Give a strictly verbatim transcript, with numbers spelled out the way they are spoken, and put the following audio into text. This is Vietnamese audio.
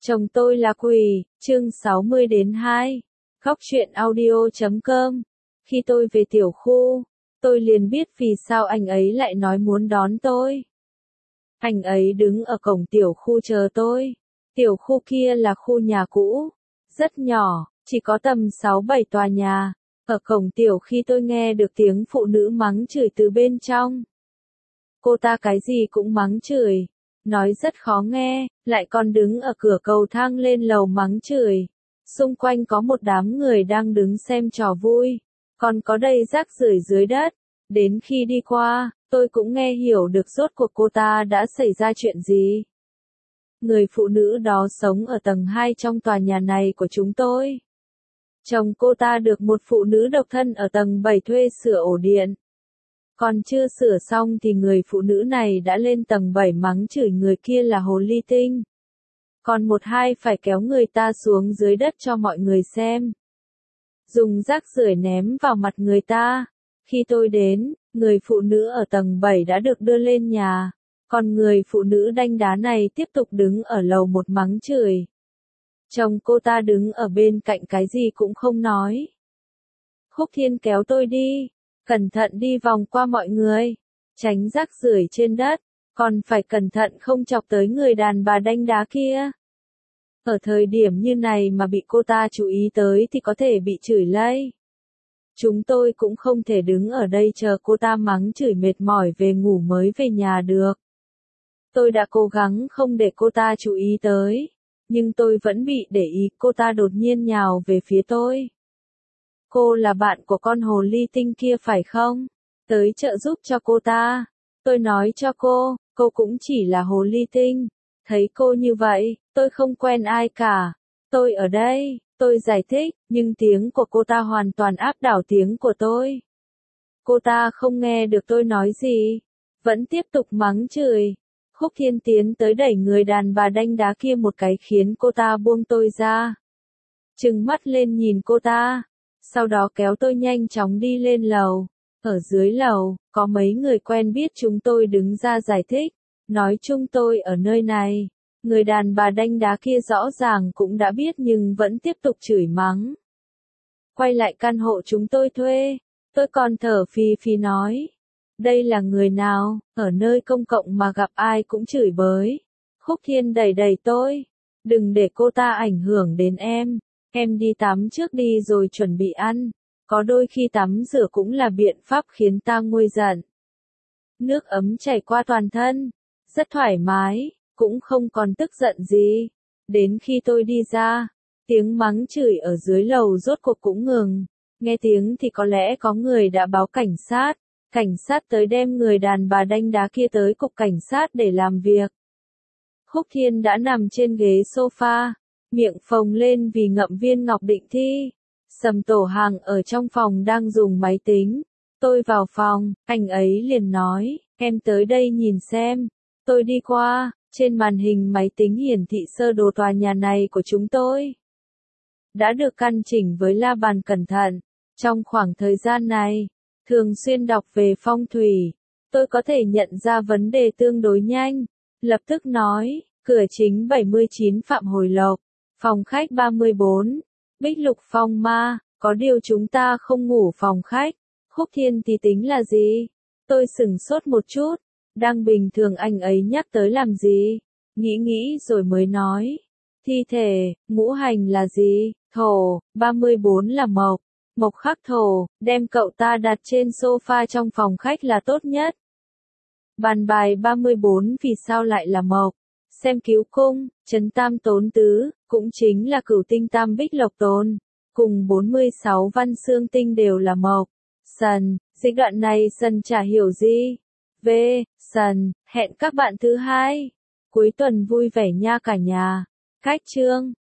Chồng tôi là quỷ, chương sáu mươi đến hai. Góc truyện audio chấm com. Khi tôi về tiểu khu, tôi liền biết vì sao anh ấy lại nói muốn đón tôi. Anh ấy đứng ở cổng tiểu khu chờ tôi. Tiểu khu kia là khu nhà cũ, rất nhỏ, chỉ có tầm sáu bảy tòa nhà. Ở cổng tiểu khi tôi nghe được tiếng phụ nữ mắng chửi từ bên trong. Cô ta cái gì cũng mắng chửi, nói rất khó nghe, lại còn đứng ở cửa cầu thang lên lầu mắng chửi. Xung quanh có một đám người đang đứng xem trò vui, còn có đầy rác rưởi dưới đất. Đến khi đi qua, tôi cũng nghe hiểu được rốt cuộc cô ta đã xảy ra chuyện gì. Người phụ nữ đó sống ở tầng hai trong tòa nhà này của chúng tôi. Chồng cô ta được một phụ nữ độc thân ở tầng bảy thuê sửa ổ điện. Còn chưa sửa xong thì người phụ nữ này đã lên tầng bảy mắng chửi người kia là hồ ly tinh. Còn một hai phải kéo người ta xuống dưới đất cho mọi người xem. Dùng rác rưởi ném vào mặt người ta. Khi tôi đến, người phụ nữ ở tầng bảy đã được đưa lên nhà. Còn người phụ nữ đanh đá này tiếp tục đứng ở lầu một mắng chửi. Chồng cô ta đứng ở bên cạnh cái gì cũng không nói. Khúc Thiên kéo tôi đi. Cẩn thận đi vòng qua mọi người. Tránh rác rưởi trên đất. Còn phải cẩn thận không chọc tới người đàn bà đanh đá kia. Ở thời điểm như này mà bị cô ta chú ý tới thì có thể bị chửi lây. Chúng tôi cũng không thể đứng ở đây chờ cô ta mắng chửi mệt mỏi về ngủ mới về nhà được. Tôi đã cố gắng không để cô ta chú ý tới. Nhưng tôi vẫn bị để ý, cô ta đột nhiên nhào về phía tôi. Cô là bạn của con hồ ly tinh kia phải không? Tới trợ giúp cho cô ta. Tôi nói cho cô, cô cũng chỉ là hồ ly tinh. Thấy cô như vậy, tôi không quen ai cả. Tôi ở đây, tôi giải thích, nhưng tiếng của cô ta hoàn toàn áp đảo tiếng của tôi. Cô ta không nghe được tôi nói gì, vẫn tiếp tục mắng chửi. Khúc Thiên tiến tới đẩy người đàn bà đanh đá kia một cái khiến cô ta buông tôi ra. Trừng mắt lên nhìn cô ta, sau đó kéo tôi nhanh chóng đi lên lầu. Ở dưới lầu, có mấy người quen biết chúng tôi đứng ra giải thích, nói chung tôi ở nơi này. Người đàn bà đanh đá kia rõ ràng cũng đã biết nhưng vẫn tiếp tục chửi mắng. Quay lại căn hộ chúng tôi thuê, tôi còn thở phì phì nói. Đây là người nào, ở nơi công cộng mà gặp ai cũng chửi bới. Khúc Thiên đẩy đẩy tôi. Đừng để cô ta ảnh hưởng đến em. Em đi tắm trước đi rồi chuẩn bị ăn. Có đôi khi tắm rửa cũng là biện pháp khiến ta nguôi giận. Nước ấm chảy qua toàn thân. Rất thoải mái, cũng không còn tức giận gì. Đến khi tôi đi ra, tiếng mắng chửi ở dưới lầu rốt cuộc cũng ngừng. Nghe tiếng thì có lẽ có người đã báo cảnh sát. Cảnh sát tới đem người đàn bà đanh đá kia tới cục cảnh sát để làm việc. Khúc Thiên đã nằm trên ghế sofa, miệng phồng lên vì ngậm viên ngọc định thi. Sầm Tổ Hàng ở trong phòng đang dùng máy tính. Tôi vào phòng, anh ấy liền nói, em tới đây nhìn xem. Tôi đi qua, trên màn hình máy tính hiển thị sơ đồ tòa nhà này của chúng tôi. Đã được căn chỉnh với la bàn cẩn thận. Trong khoảng thời gian này, thường xuyên đọc về phong thủy, tôi có thể nhận ra vấn đề tương đối nhanh. Lập tức nói, cửa chính bảy mươi chín Phạm Hồi Lộc, phòng khách ba mươi bốn, Bích Lục Phong Ma, có điều chúng ta không ngủ phòng khách. Khúc Thiên thì tính là gì? Tôi sửng sốt một chút, đang bình thường anh ấy nhắc tới làm gì? Nghĩ nghĩ rồi mới nói. Thi thể, ngũ hành là gì? Thổ, ba mươi bốn là mộc. Mộc khắc thổ, đem cậu ta đặt trên sofa trong phòng khách là tốt nhất. Bàn bài ba mươi bốn vì sao lại là mộc? Xem cứu cung, trấn tam tốn tứ, cũng chính là cửu tinh tam bích lộc tồn. Cùng bốn mươi sáu văn xương tinh đều là mộc. Sần, dịch đoạn này Sần chả hiểu gì. V, Sần, hẹn các bạn thứ hai. Cuối tuần vui vẻ nha cả nhà. Cách chương.